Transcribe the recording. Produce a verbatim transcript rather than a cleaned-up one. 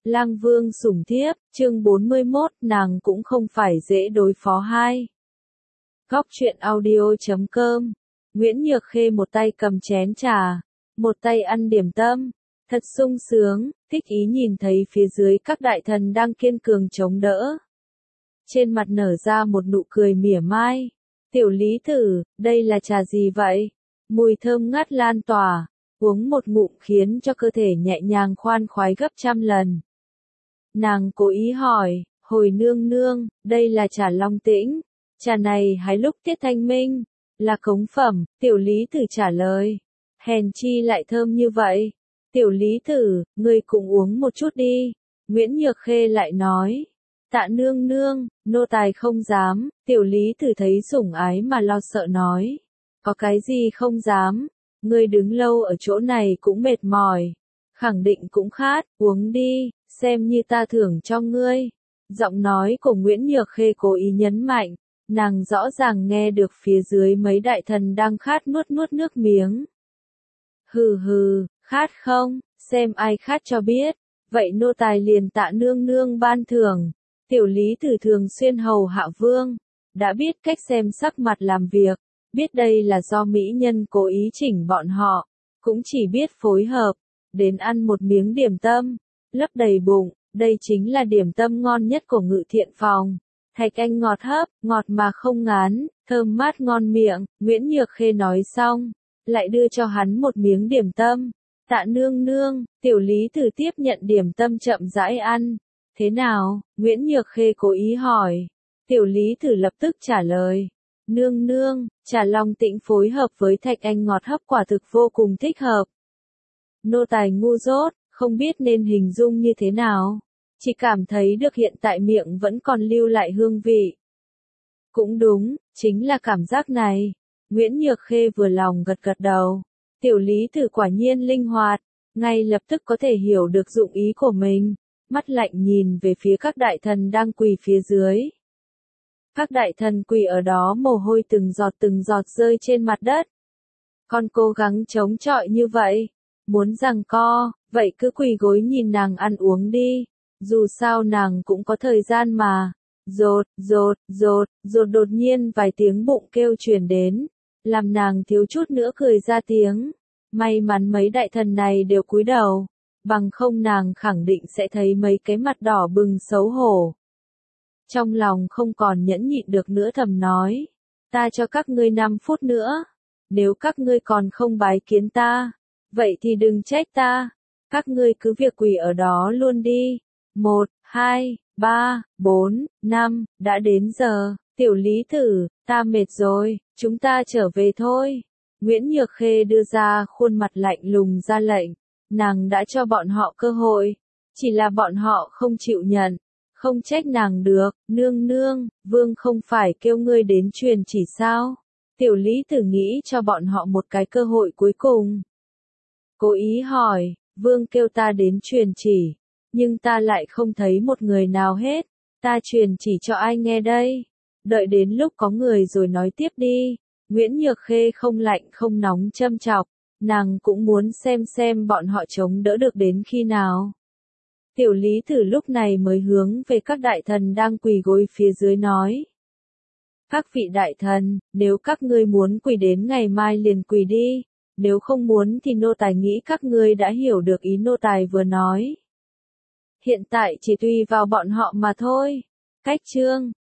Lang Vương sủng thiếp, chương bốn mươi mốt, nàng cũng không phải dễ đối phó hai. Góc truyện audio chấm com. Nguyễn Nhược Khê một tay cầm chén trà, một tay ăn điểm tâm, thật sung sướng, thích ý nhìn thấy phía dưới các đại thần đang kiên cường chống đỡ. Trên mặt nở ra một nụ cười mỉa mai. Tiểu Lý Tử, đây là trà gì vậy? Mùi thơm ngát lan tỏa, uống một ngụm khiến cho cơ thể nhẹ nhàng khoan khoái gấp trăm lần. Nàng cố ý hỏi, hồi nương nương, đây là trà Long Tĩnh, trà này hái lúc tiết thanh minh, là cống phẩm. Tiểu Lý Tử trả lời, hèn chi lại thơm như vậy. Tiểu Lý Tử, ngươi cũng uống một chút đi. Nguyễn Nhược Khê lại nói, tạ nương nương, nô tài không dám. Tiểu Lý Tử thấy sủng ái mà lo sợ nói, có cái gì không dám, ngươi đứng lâu ở chỗ này cũng mệt mỏi, khẳng định cũng khát, uống đi, xem như ta thưởng cho ngươi. Giọng nói của Nguyễn Nhược Khê cố ý nhấn mạnh, nàng rõ ràng nghe được phía dưới mấy đại thần đang khát nuốt nuốt nước miếng. Hừ hừ, khát không, xem ai khát cho biết, vậy nô tài liền tạ nương nương ban thưởng. Tiểu Lý Tử thường xuyên hầu hạ vương, đã biết cách xem sắc mặt làm việc, biết đây là do mỹ nhân cố ý chỉnh bọn họ, cũng chỉ biết phối hợp, đến ăn một miếng điểm tâm, lấp đầy bụng, đây chính là điểm tâm ngon nhất của Ngự Thiện Phòng. Thạch Anh ngọt hấp, ngọt mà không ngán, thơm mát ngon miệng. Nguyễn Nhược Khê nói xong, lại đưa cho hắn một miếng điểm tâm. Tạ nương nương. Tiểu Lý Tử tiếp nhận điểm tâm chậm rãi ăn. Thế nào? Nguyễn Nhược Khê cố ý hỏi. Tiểu Lý Tử lập tức trả lời, nương nương, trà Long Tĩnh phối hợp với Thạch Anh ngọt hấp quả thực vô cùng thích hợp. Nô tài ngu dốt, không biết nên hình dung như thế nào, chỉ cảm thấy được hiện tại miệng vẫn còn lưu lại hương vị. Cũng đúng, chính là cảm giác này. Nguyễn Nhược Khê vừa lòng gật gật đầu. Tiểu Lý Tử quả nhiên linh hoạt, ngay lập tức có thể hiểu được dụng ý của mình, mắt lạnh nhìn về phía các đại thần đang quỳ phía dưới. Các đại thần quỳ ở đó mồ hôi từng giọt từng giọt rơi trên mặt đất. Con cố gắng chống chọi như vậy, muốn giằng co, vậy cứ quỳ gối nhìn nàng ăn uống đi, dù sao nàng cũng có thời gian mà. Rột, rột, rột, rột đột nhiên vài tiếng bụng kêu truyền đến, làm nàng thiếu chút nữa cười ra tiếng. May mắn mấy đại thần này đều cúi đầu, bằng không nàng khẳng định sẽ thấy mấy cái mặt đỏ bừng xấu hổ. Trong lòng không còn nhẫn nhịn được nữa thầm nói, ta cho các ngươi năm phút nữa, nếu các ngươi còn không bái kiến ta, vậy thì đừng trách ta, các ngươi cứ việc quỳ ở đó luôn đi. Một, hai, ba, bốn, năm, đã đến giờ. Tiểu Lý Tử, ta mệt rồi, chúng ta trở về thôi. Nguyễn Nhược Khê đưa ra khuôn mặt lạnh lùng ra lệnh, nàng đã cho bọn họ cơ hội, chỉ là bọn họ không chịu nhận. Không trách nàng được, nương nương, vương không phải kêu ngươi đến truyền chỉ sao? Tiểu Lý Tử nghĩ cho bọn họ một cái cơ hội cuối cùng. Cố ý hỏi, vương kêu ta đến truyền chỉ, nhưng ta lại không thấy một người nào hết, ta truyền chỉ cho ai nghe đây? Đợi đến lúc có người rồi nói tiếp đi. Nguyễn Nhược Khê không lạnh không nóng châm chọc, nàng cũng muốn xem xem bọn họ chống đỡ được đến khi nào. Tiểu Lý Tử lúc này mới hướng về các đại thần đang quỳ gối phía dưới nói. Các vị đại thần, nếu các ngươi muốn quỳ đến ngày mai liền quỳ đi, nếu không muốn thì nô tài nghĩ các ngươi đã hiểu được ý nô tài vừa nói. Hiện tại chỉ tùy vào bọn họ mà thôi. Cách chương